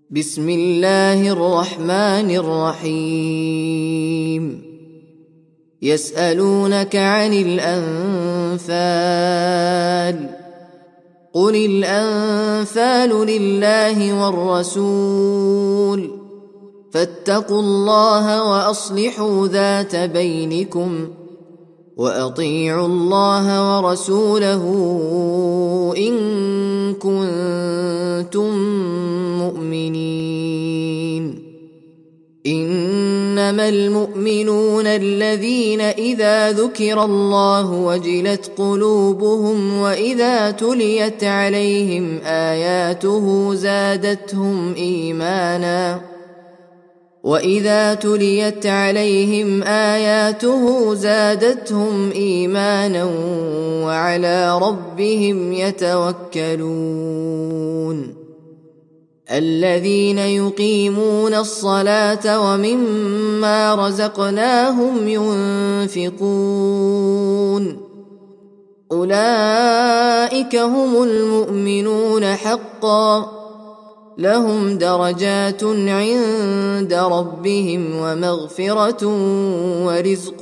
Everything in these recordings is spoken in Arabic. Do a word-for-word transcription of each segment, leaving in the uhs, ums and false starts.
بسم الله الرحمن الرحيم يسألونك عن الأنفال قل الأنفال لله والرسول فاتقوا الله وأصلحوا ذات بينكم وأطيعوا الله ورسوله إن كنتم مؤمنين إنما المؤمنون الذين إذا ذكر الله وجلت قلوبهم وإذا تليت عليهم آياته زادتهم إيمانا وإذا تليت عليهم آياته زادتهم إيمانا وعلى ربهم يتوكلون الذين يقيمون الصلاة ومما رزقناهم ينفقون أولئك هم المؤمنون حقا لهم درجات عند ربهم ومغفرة ورزق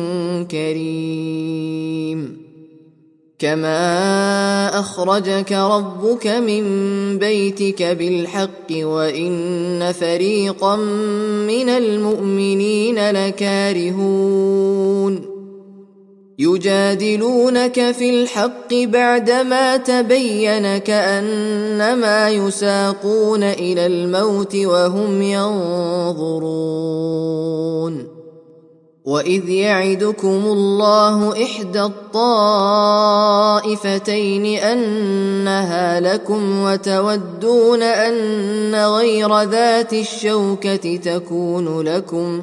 كريم كما أخرجك ربك من بيتك بالحق وإن فريقا من المؤمنين لكارهون يجادلونك في الحق بعدما تبين كأنما يساقون إلى الموت وهم ينظرون وإذ يعدكم الله إحدى الطائفتين أنها لكم وتودون أن غير ذات الشوكة تكون لكم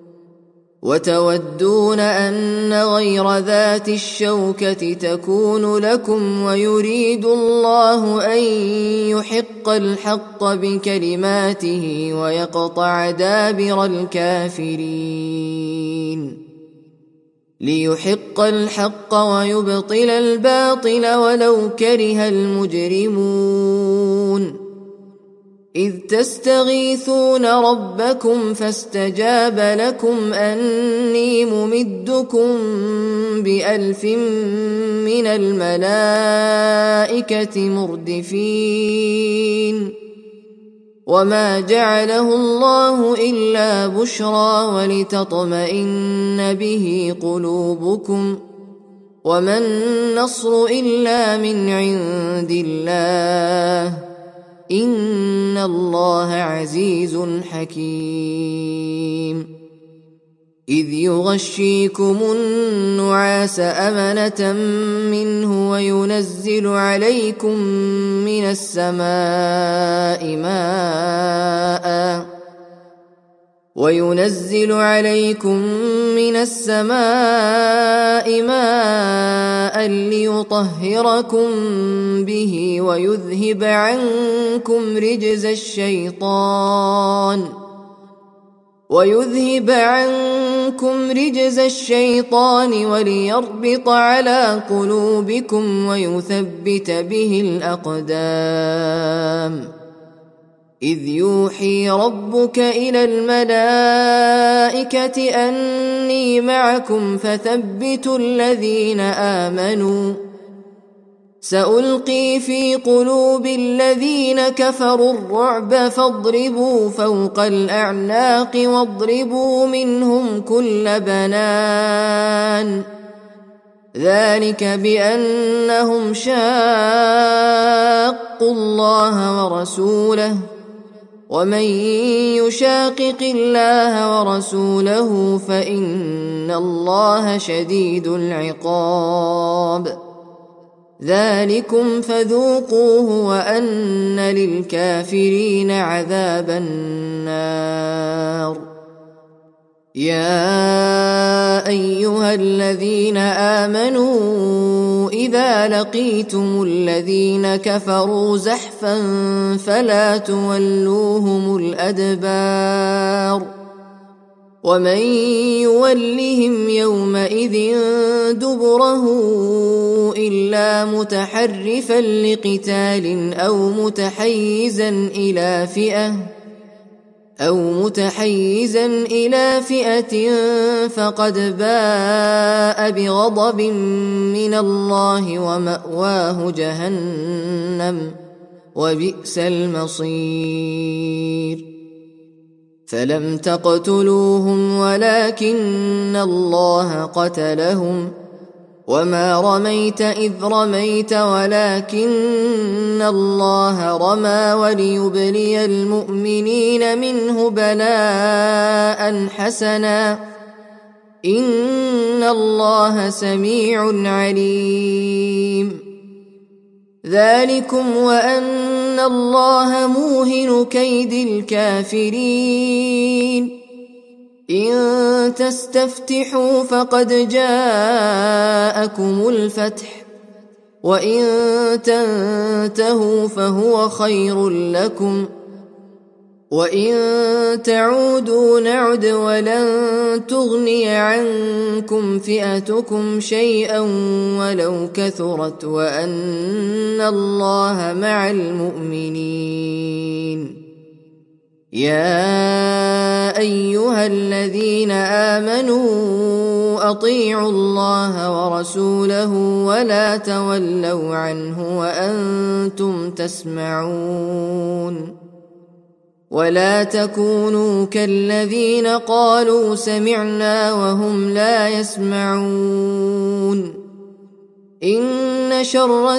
وتودون أن غير ذات الشوكة تكون لكم ويريد الله أن يحق الحق بكلماته ويقطع دابر الكافرين ليحق الحق ويبطل الباطل ولو كره المجرمون إذ تستغيثون ربكم فاستجاب لكم أني ممدكم بألف من الملائكة مردفين وما جعله الله إلا بشرى ولتطمئن به قلوبكم وما النصر إلا من عند الله إن الله عزيز حكيم إذ يغشيكم النعاس أمنة منه وينزل عليكم من السماء ماء وينزل عليكم من السماء ماء ليطهركم به ويذهب عنكم رجز الشيطان ويذهب عنكم رجز الشيطان وليربط على قلوبكم ويثبت به الأقدام إذ يوحي ربك إلى الملائكة أني معكم فثبتوا الذين آمنوا سألقي في قلوب الذين كفروا الرعب فاضربوا فوق الأعناق واضربوا منهم كل بنان ذلك بأنهم شاقوا الله ورسوله ومن يشاقق الله ورسوله فإن الله شديد العقاب ذلكم فذوقوه وأن للكافرين عذاب النار يا أيها الذين آمنوا إذا لقيتم الذين كفروا زحفا فلا تولوهم الأدبار ومن يولهم يومئذ دبره إلا متحرفا لقتال أو متحيزا إلى فئة أو متحيزا إلى فئة فقد باء بغضب من الله ومأواه جهنم وبئس المصير فلم تقتلوهم ولكن الله قتلهم وما رميت إذ رميت ولكن الله رمى وليبلي المؤمنين منه بلاء حسنا إن الله سميع عليم ذلكم وأن الله موهن كيد الكافرين إن تستفتحوا فقد جاءكم الفتح وإن تنتهوا فهو خير لكم وإن تعودوا نعد ولن تغني عنكم فئتكم شيئا ولو كثرت وأن الله مع المؤمنين يا أيها الذين آمنوا أطيعوا الله ورسوله ولا تولوا عنه وأنتم تسمعون ولا تكونوا كالذين قالوا سمعنا وهم لا يسمعون إن شر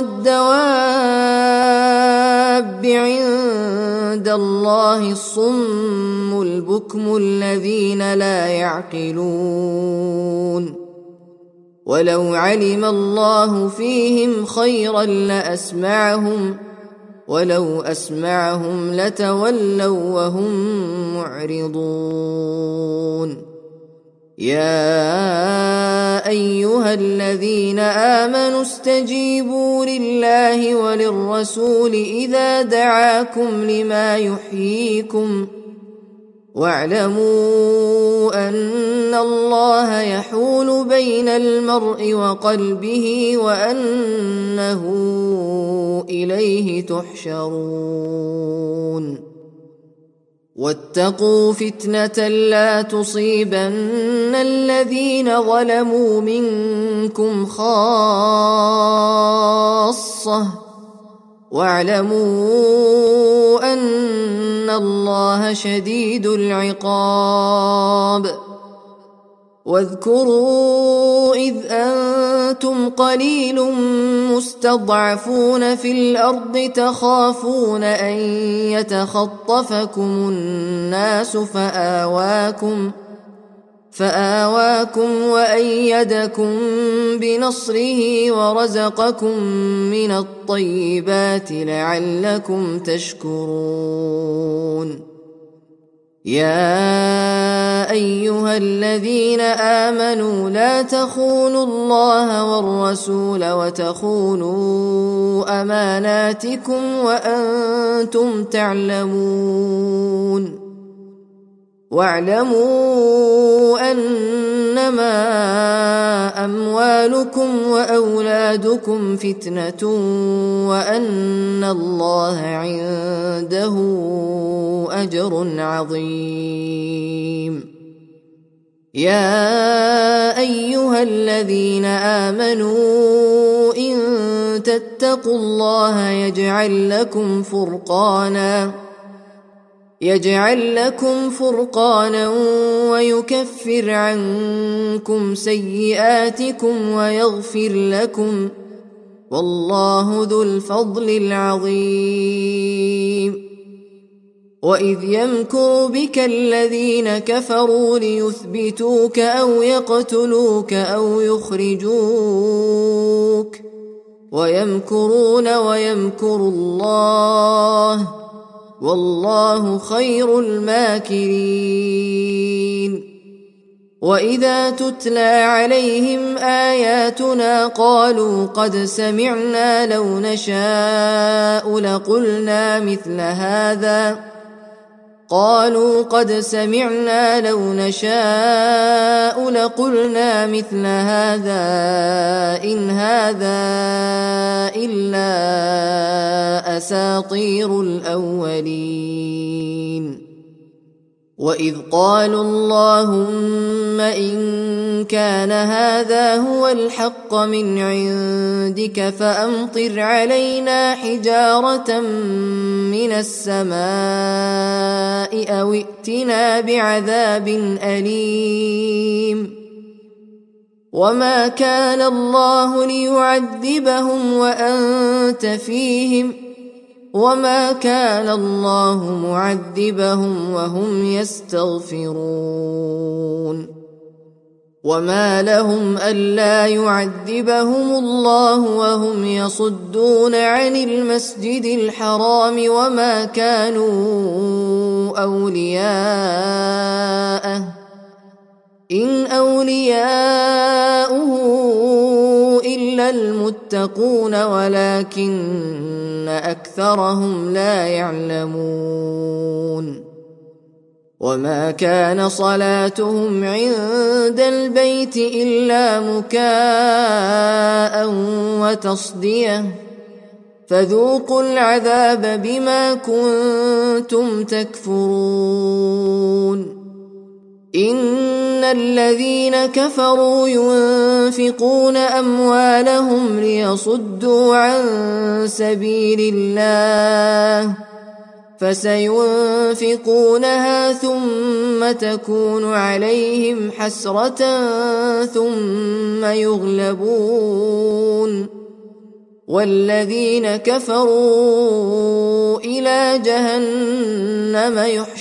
الدواب عند الله الصم البكم الذين لا يعقلون ولو علم الله فيهم خيرا لأسمعهم ولو أسمعهم لتولوا وهم معرضون يا أيها الذين آمنوا استجيبوا لله وللرسول إذا دعاكم لما يحييكم واعلموا أن الله يحول بين المرء وقلبه وأنه إليه تحشرون واتقوا فتنة لا تصيبن الذين ظلموا منكم خاصة واعلموا أن الله شديد العقاب واذكروا إذ أنتم قليل مستضعفون في الأرض تخافون أن يتخطفكم الناس فآواكم فآواكم وأيدكم بنصره ورزقكم من الطيبات لعلكم تشكرون يا أيها الذين آمنوا لا تخونوا الله والرسول وتخونوا أماناتكم وأنتم تعلمون واعلموا أنما أموالكم وأولادكم فتنة وأن الله عنده أجر عظيم يا أيها الذين آمنوا إن تتقوا الله يجعل لكم فرقانا يجعل لكم فرقانا ويكفر عنكم سيئاتكم ويغفر لكم والله ذو الفضل العظيم وإذ يمكر بك الذين كفروا ليثبتوك أو يقتلوك أو يخرجوك ويمكرون ويمكر الله والله خير الماكرين وإذا تتلى عليهم آياتنا قالوا قد سمعنا لو نشاء لقلنا مثل هذا قالوا قد سمعنا لو نشاء لقلنا مثل هذا إن هذا إلا أساطير الأولين وإذ قالوا اللهم إن كان هذا هو الحق من عندك فأمطر علينا حجارة من السماء أو ائتنا بعذاب أليم وما كان الله ليعذبهم وأنت فيهم وما كان الله معذبهم وهم يستغفرون وما لهم ألا يعذبهم الله وهم يصدون عن المسجد الحرام وما كانوا أولياءه إن أولياؤه إلا المتقون ولكن أكثرهم لا يعلمون وما كان صلاتهم عند البيت إلا مكاء وتصدية فذوقوا العذاب بما كنتم تكفرون إن الذين كفروا ينفقون أموالهم ليصدوا عن سبيل الله فسينفقونها ثم تكون عليهم حسرة ثم يغلبون والذين كفروا إلى جهنم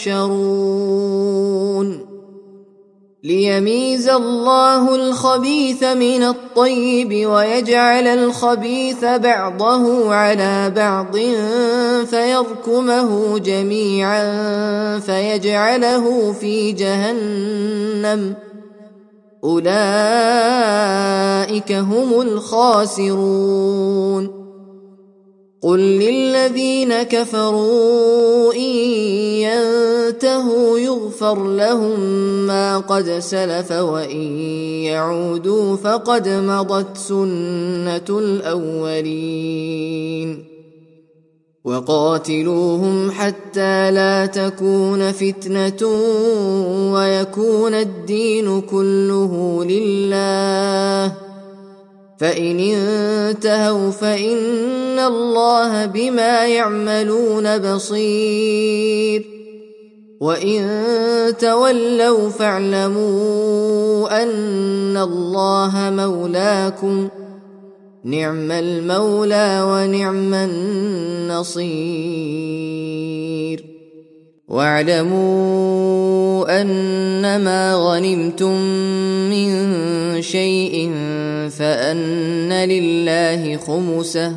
يحشرون ليميز الله الخبيث من الطيب ويجعل الخبيث بعضه على بعض فيركمه جميعا فيجعله في جهنم أولئك هم الخاسرون قل للذين كفروا إن ينتهوا يغفر لهم ما قد سلف وإن يعودوا فقد مضت سنة الأولين وقاتلوهم حتى لا تكون فتنة ويكون الدين كله لله فإن انتهوا فإن الله بما يعملون بصير وإن تولوا فاعلموا أن الله مولاكم نعم المولى ونعم النصير واعلموا أنما غنمتم من شيء فأن لله خمسه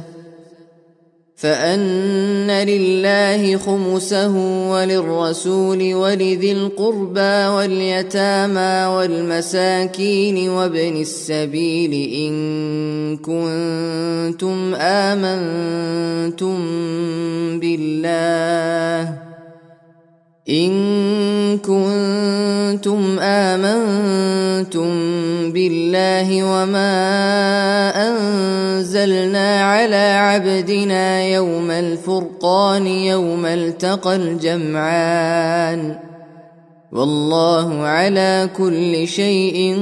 فأن لله خمسه وللرسول ولذي القربى واليتامى والمساكين وابن السبيل إن كنتم آمنتم بالله إن كنتم آمنتم بالله وما أنزلنا على عبدنا يوم الفرقان يوم التقى الجمعان والله على كل شيء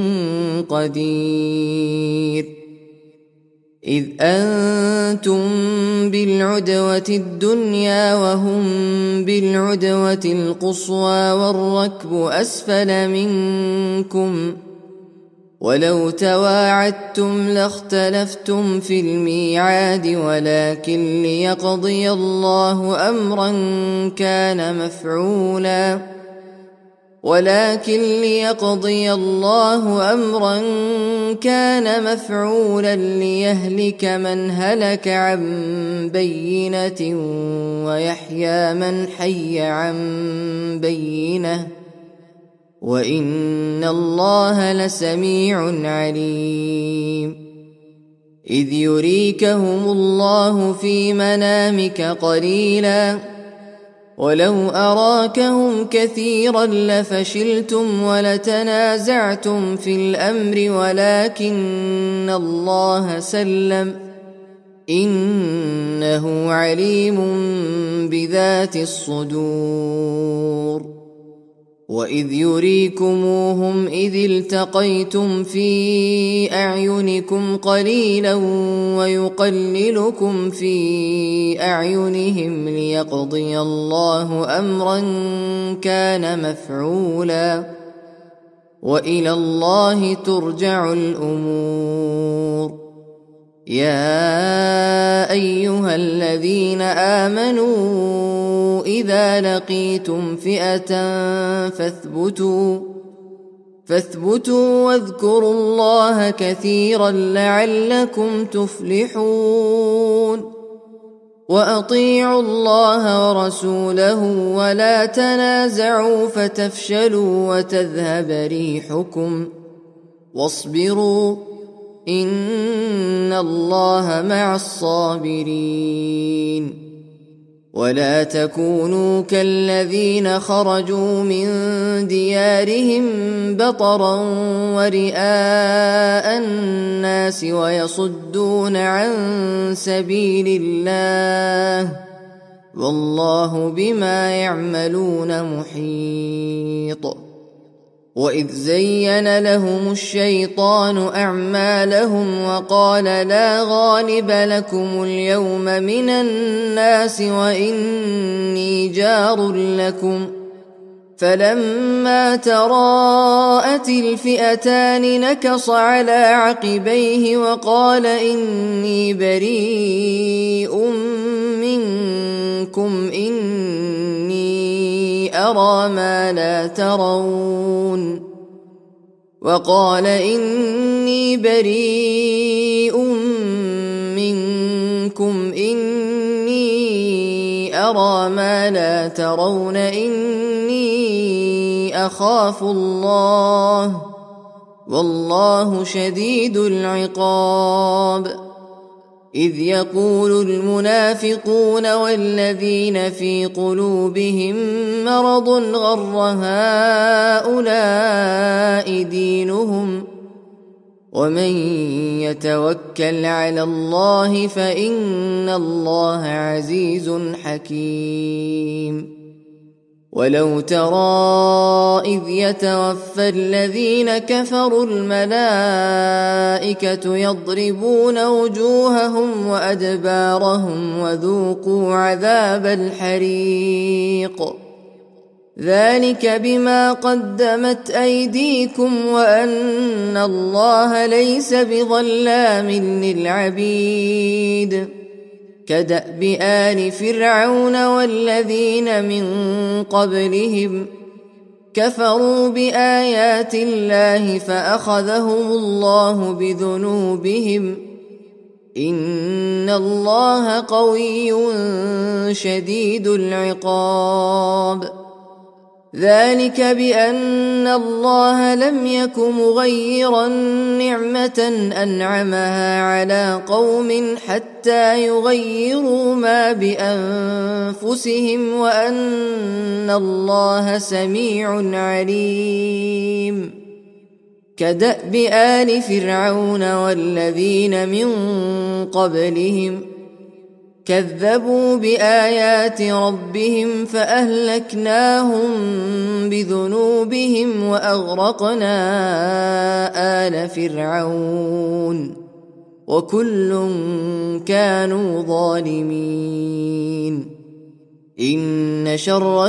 قدير إذ أنتم بالعدوة الدنيا وهم بالعدوة القصوى والركب أسفل منكم ولو تواعدتم لاختلفتم في الميعاد ولكن ليقضي الله أمرا كان مفعولا ولكن ليقضي الله أمرا كان مفعولا ليهلك من هلك عن بينة ويحيى من حي عن بينة وإن الله لسميع عليم إذ يريكهم الله في منامك قليلا ولو أراكهم كثيرا لفشلتم ولتنازعتم في الأمر ولكن الله سلم إنه عليم بذات الصدور. وإذ يريكموهم إذ التقيتم في أعينكم قليلا ويقللكم في أعينهم ليقضي الله أمرا كان مفعولا وإلى الله ترجع الأمور. يا أيها الذين آمنوا إذا لقيتم فئة فاثبتوا فاثبتوا واذكروا الله كثيرا لعلكم تفلحون. وأطيعوا الله ورسوله ولا تنازعوا فتفشلوا وتذهب ريحكم واصبروا إن الله مع الصابرين. ولا تكونوا كالذين خرجوا من ديارهم بطرا ورئاء الناس ويصدون عن سبيل الله والله بما يعملون محيط. وإذ زين لهم الشيطان أعمالهم وقال لا غالب لكم اليوم من الناس وإني جار لكم فلما تراءت الفئتان نكص على عقبيه وقال إني بريء منكم إني أرى ما لا ترون وقال إني بريء منكم إني أرى ما لا ترون إني أخاف الله والله شديد العقاب. إذ يقول المنافقون والذين في قلوبهم مرض غر هؤلاء دينهم ومن يتوكل على الله فإن الله عزيز حكيم. ولو ترى إذ يتوفى الذين كفروا الملائكة يضربون وجوههم وأدبارهم وذوقوا عذاب الحريق ذلك بما قدمت أيديكم وأن الله ليس بظلام للعبيد. كدأب آل فرعون والذين من قبلهم كفروا بآيات الله فأخذهم الله بذنوبهم إن الله قوي شديد العقاب. ذلك بأن الله لم يك مغيرا نعمة أنعمها على قوم حتى يغيروا ما بأنفسهم وأن الله سميع عليم. كدأب آل فرعون والذين من قبلهم كذبوا بآيات ربهم فأهلكناهم بذنوبهم وأغرقنا آل فرعون وكل كانوا ظالمين. إن شر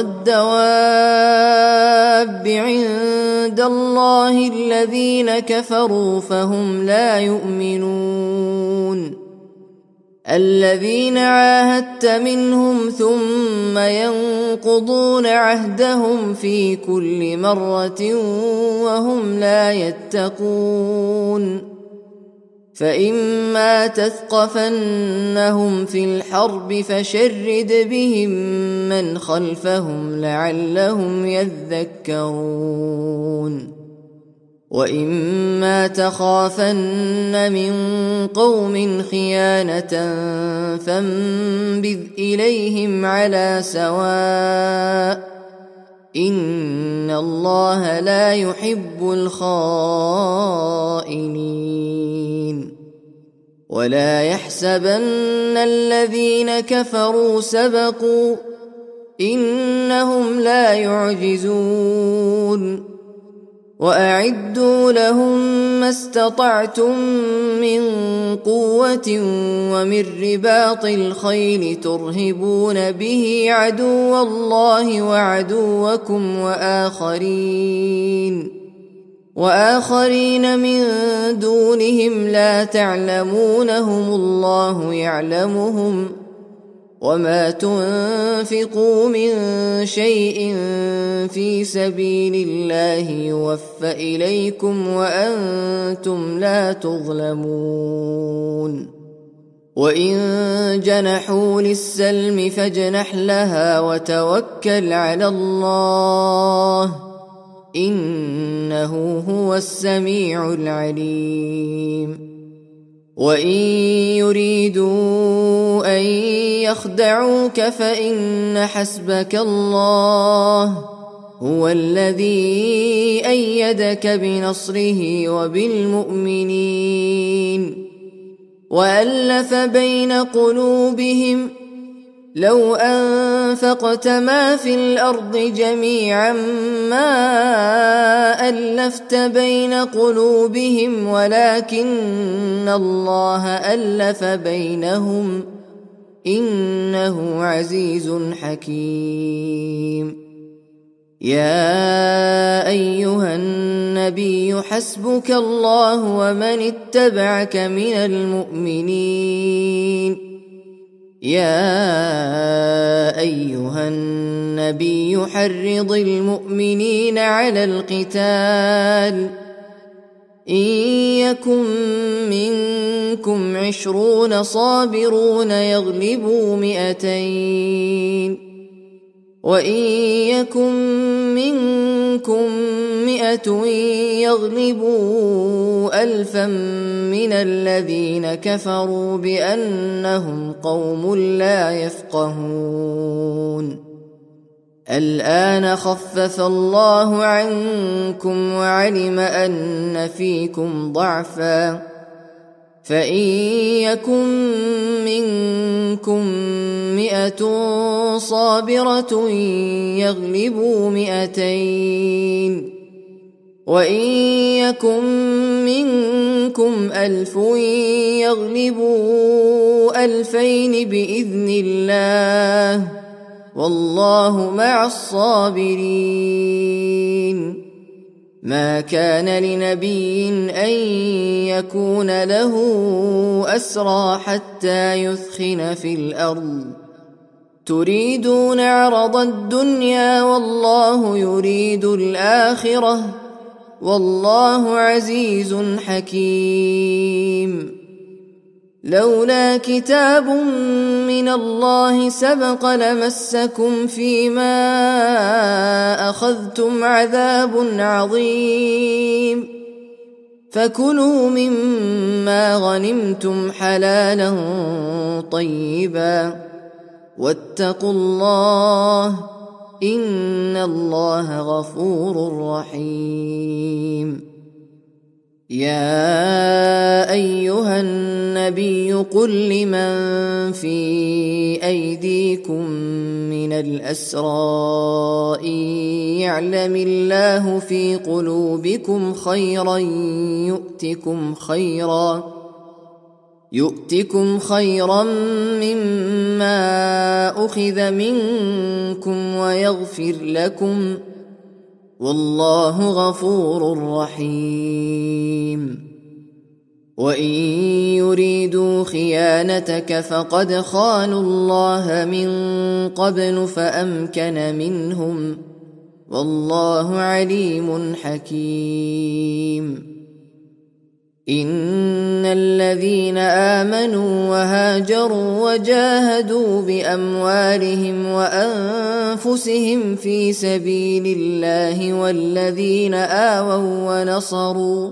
الدواب عند الله الذين كفروا فهم لا يؤمنون. الذين عاهدت منهم ثم ينقضون عهدهم في كل مرة وهم لا يتقون. فإما تثقفنهم في الحرب فشرد بهم من خلفهم لعلهم يذكرون. وإما تخافن من قوم خيانة فانبذ إليهم على سواء إن الله لا يحب الخائنين ولا يحسبن الذين كفروا سبقوا إنهم لا يعجزون وأعدوا لهم ما استطعتم من قوة ومن رباط الخيل ترهبون به عدو الله وعدوكم وآخرين وآخرين من دونهم لا تعلمونهم الله يعلمهم وما تنفقوا من شيء في سبيل الله يوفى إليكم وأنتم لا تظلمون وإن جنحوا للسلم فاجنح لها وتوكل على الله إنه هو السميع العليم وإن يريدوا أن يخدعوك فإن حسبك الله هو الذي أيدك بنصره وبالمؤمنين وألف بين قلوبهم لو أنفقت ما في الأرض جميعا ما ألفت بين قلوبهم ولكن الله ألف بينهم إنه عزيز حكيم يا أيها النبي حسبك الله ومن اتبعك من المؤمنين يا أيها النبي حرض المؤمنين على القتال إن يكن منكم عشرون صابرون يغلبوا مئتين وإن يكن منكم مئة يغلبوا ألفا من الذين كفروا بأنهم قوم لا يفقهون الآن خفف الله عنكم وعلم أن فيكم ضعفا فإن يكن منكم مئة صابرة يغلبوا مئتين وإن يكن منكم ألف يغلبوا ألفين بإذن الله والله مع الصابرين ما كان لنبي أن يكون له أسرى حتى يثخن في الأرض تريدون عرض الدنيا والله يريد الآخرة والله عزيز حكيم لولا كتاب من الله سبق لمسكم فيما أخذتم عذاب عظيم فكلوا مما غنمتم حلالا طيبا واتقوا الله إن الله غفور رحيم يا أيها النبي قل لمن في أيديكم من الأسرى إن يعلم الله في قلوبكم خيرا يؤتكم خيرا يؤتكم خيرا مما أخذ منكم ويغفر لكم والله غفور رحيم وإن يريدوا خيانتك فقد خانوا الله من قبل فأمكن منهم والله عليم حكيم إن الذين آمنوا وهاجروا وجاهدوا بأموالهم وأنفسهم في سبيل الله والذين آووا ونصروا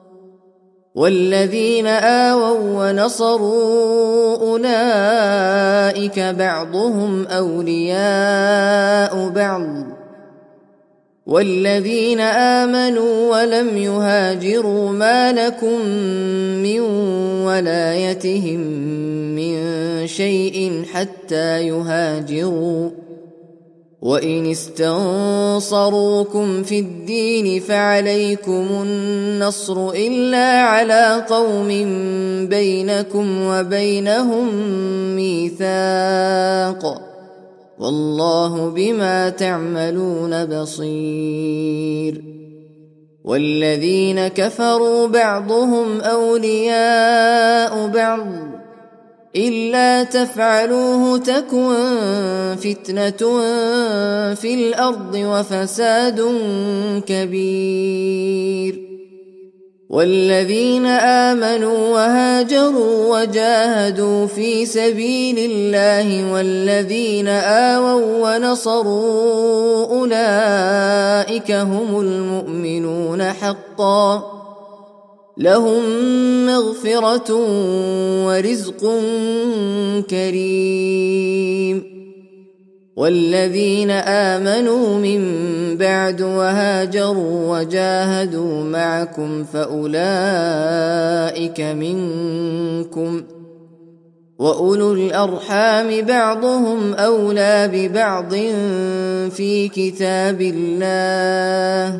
والذين آووا ونصروا أولئك بعضهم أولياء بعض والذين آمنوا ولم يهاجروا ما لكم من ولايتهم من شيء حتى يهاجروا وإن استنصروكم في الدين فعليكم النصر إلا على قوم بينكم وبينهم ميثاق والله بما تعملون بصير والذين كفروا بعضهم أولياء بعض إلا تفعلوه تكن فتنة في الأرض وفساد كبير والذين آمنوا وهاجروا وجاهدوا في سبيل الله والذين آووا ونصروا أولئك هم المؤمنون حقا لهم مغفرة ورزق كريم والذين آمنوا من بعد وهاجروا وجاهدوا معكم فأولئك منكم وأولو الأرحام بعضهم أولى ببعض في كتاب الله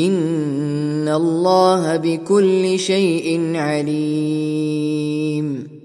إن الله بكل شيء عليم.